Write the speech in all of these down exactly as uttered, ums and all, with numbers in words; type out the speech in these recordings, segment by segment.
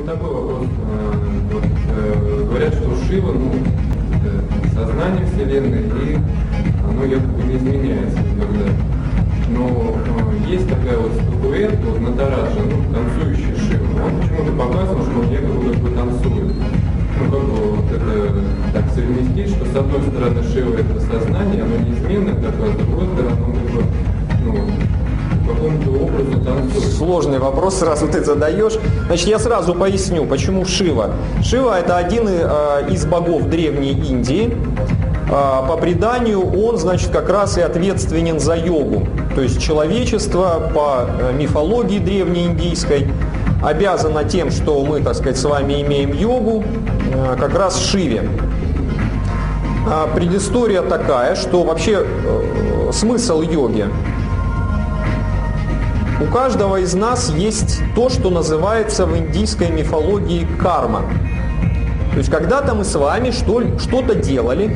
Ну, такой вопрос. Вот, э, говорят, что Шива, ну, это сознание Вселенной, и оно якобы не изменяется никогда. Но э, есть такая вот статуэтка, вот Натараджа, ну, танцующий Шива. Он почему-то показывал, что он якобы как бы танцует. Ну, как бы вот это так совместить, что с одной стороны Шива это сознание, оно неизменное такое, а с другой стороны, он как бы, ну, по какому-то образу танцует. Сложный вопрос сразу ты задаешь. Значит, я сразу поясню, почему Шива. Шива – это один из богов Древней Индии. По преданию он, значит, как раз и ответственен за йогу. То есть человечество по мифологии древнеиндийской обязано тем, что мы, так сказать, с вами имеем йогу, как раз Шиве. Предыстория такая, что вообще смысл йоги. У каждого из нас есть то, что называется в индийской мифологии карма. То есть когда-то мы с вами что-то делали,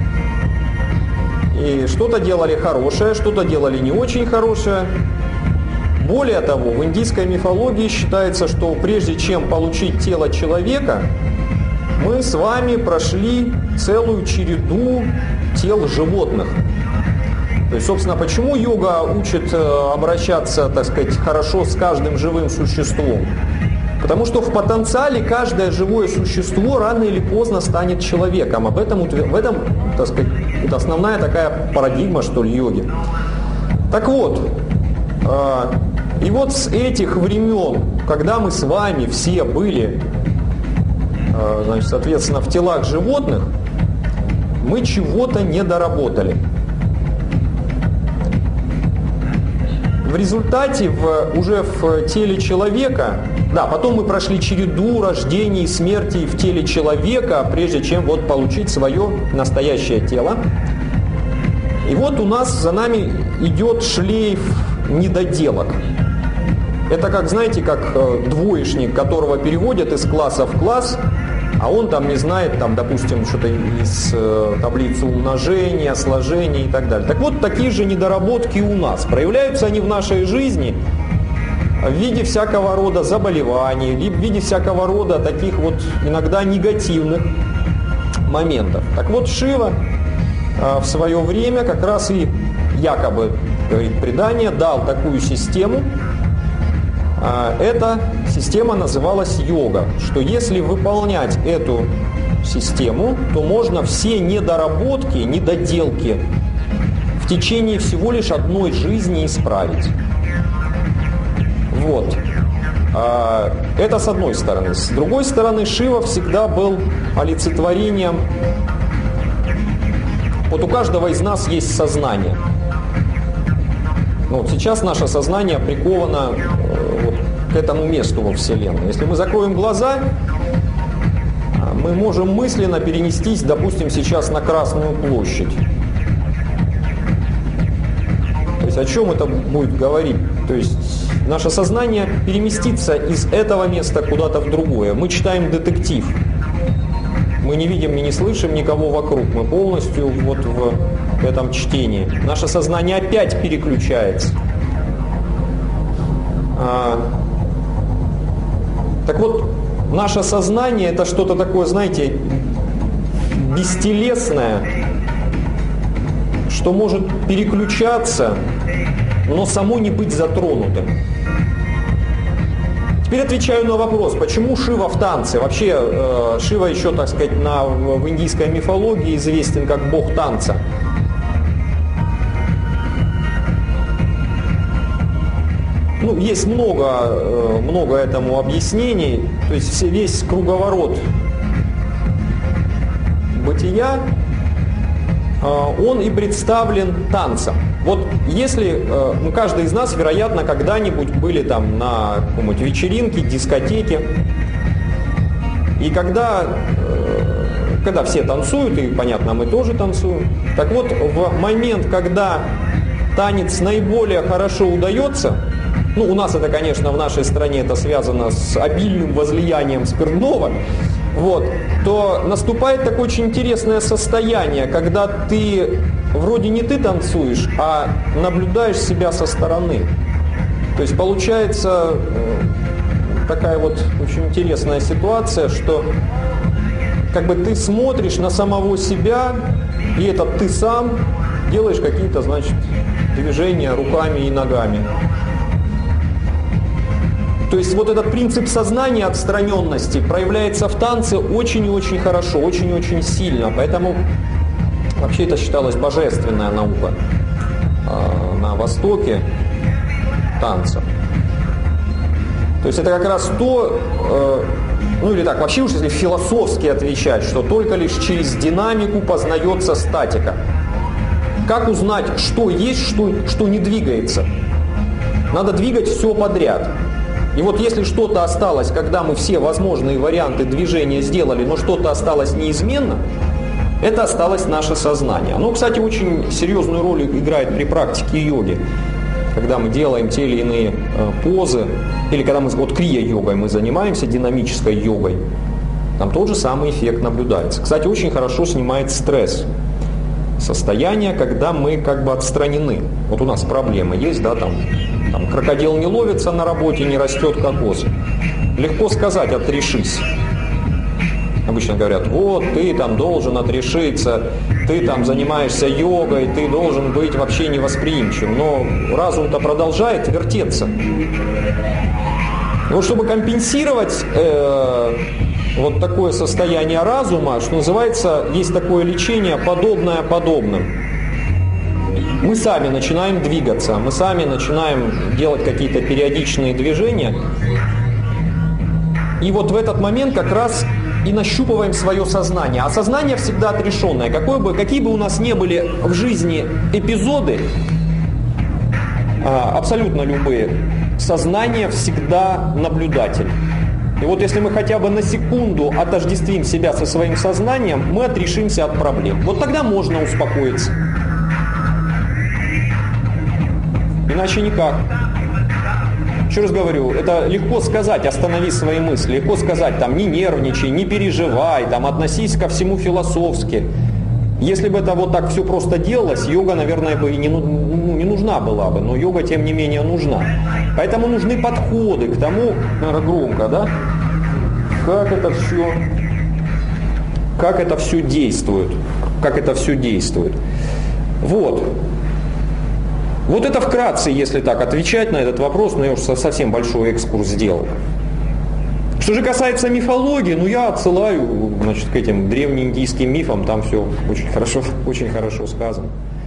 и что-то делали хорошее, что-то делали не очень хорошее. Более того, в индийской мифологии считается, что прежде чем получить тело человека, мы с вами прошли целую череду тел животных. То есть, собственно, почему йога учит обращаться, так сказать, хорошо с каждым живым существом? Потому что в потенциале каждое живое существо рано или поздно станет человеком. Об этом, в этом, так сказать, это основная такая парадигма, что ли, йоги. Так вот, и вот с этих времен, когда мы с вами все были, значит, соответственно, в телах животных, мы чего-то не доработали. В результате в, уже в теле человека, да, потом мы прошли череду рождений и смертей в теле человека, прежде чем вот получить свое настоящее тело. И вот у нас за нами идет шлейф недоделок. Это как, знаете, как двоечник, которого переводят из класса в класс, а он там не знает, там, допустим, что-то из э, таблицы умножения, сложения и так далее. Так вот, такие же недоработки у нас. Проявляются они в нашей жизни в виде всякого рода заболеваний, либо в виде всякого рода таких вот иногда негативных моментов. Так вот, Шива э, в свое время как раз и якобы, говорит предание, дал такую систему. Эта система называлась йога, что если выполнять эту систему, то можно все недоработки, недоделки в течение всего лишь одной жизни исправить. Вот. Это с одной стороны. С другой стороны, Шива всегда был олицетворением. Вот у каждого из нас есть сознание. Ну, вот сейчас наше сознание приковано э, вот, к этому месту во Вселенной. Если мы закроем глаза, мы можем мысленно перенестись, допустим, сейчас на Красную площадь. То есть о чем это будет говорить? То есть наше сознание переместится из этого места куда-то в другое. Мы читаем детектив. Мы не видим и не слышим никого вокруг. Мы полностью вот в этом чтении. Наше сознание опять переключается. А, так вот, наше сознание это что-то такое, знаете, бестелесное, что может переключаться, но само не быть затронутым. Теперь отвечаю на вопрос, почему Шива в танце? Вообще э, Шива еще, так сказать, на, в индийской мифологии известен как бог танца. Ну, есть много, э, много этому объяснений. То есть весь круговорот бытия, э, он и представлен танцем. Вот если, ну, каждый из нас, вероятно, когда-нибудь были там на какой-нибудь вечеринке, дискотеке, и когда, когда все танцуют, и, понятно, мы тоже танцуем, так вот, в момент, когда танец наиболее хорошо удается, ну, у нас это, конечно, в нашей стране это связано с обильным возлиянием спиртного, вот, то наступает такое очень интересное состояние, когда ты вроде не ты танцуешь, а наблюдаешь себя со стороны. То есть получается такая вот очень интересная ситуация, что как бы ты смотришь на самого себя, и этот ты сам делаешь какие-то, значит, движения руками и ногами. То есть вот этот принцип сознания, отстраненности проявляется в танце очень и очень хорошо, очень и очень сильно. Поэтому вообще это считалось божественная наука э, на Востоке танца. То есть это как раз то, э, ну или так, вообще уж если философски отвечать, что только лишь через динамику познается статика. Как узнать, что есть, что, что не двигается? Надо двигать все подряд. И вот если что-то осталось, когда мы все возможные варианты движения сделали, но что-то осталось неизменно, это осталось наше сознание. Оно, кстати, очень серьезную роль играет при практике йоги. Когда мы делаем те или иные э, позы, или когда мы вот крия-йогой мы занимаемся, динамической йогой, там тот же самый эффект наблюдается. Кстати, очень хорошо снимает стресс. Состояние, когда мы как бы отстранены. Вот у нас проблемы есть, да, там, там крокодил не ловится на работе, не растет кокос. Легко сказать «отрешись». Обычно говорят, вот, ты там должен отрешиться, ты там занимаешься йогой, ты должен быть вообще невосприимчивым. Но разум-то продолжает вертеться. И вот чтобы компенсировать э, вот такое состояние разума, что называется, есть такое лечение подобное подобным. Мы сами начинаем двигаться, мы сами начинаем делать какие-то периодичные движения. И вот в этот момент как раз и нащупываем свое сознание. А сознание всегда отрешенное. Какой бы, какие бы у нас ни были в жизни эпизоды, абсолютно любые, сознание всегда наблюдатель. И вот если мы хотя бы на секунду отождествим себя со своим сознанием, мы отрешимся от проблем. Вот тогда можно успокоиться. Иначе никак. Еще раз говорю, это легко сказать, останови свои мысли, легко сказать, там, не нервничай, не переживай, там, относись ко всему философски. Если бы это вот так все просто делалось, йога, наверное, бы и не, ну, не нужна была бы, но йога, тем не менее, нужна. Поэтому нужны подходы к тому, наверное, громко, да, как это все, как это все действует, как это все действует. Вот. Вот это вкратце, если так отвечать на этот вопрос, но я уже совсем большой экскурс сделал. Что же касается мифологии, ну я отсылаю, значит, к этим древнеиндийским мифам, там все очень хорошо, очень хорошо сказано.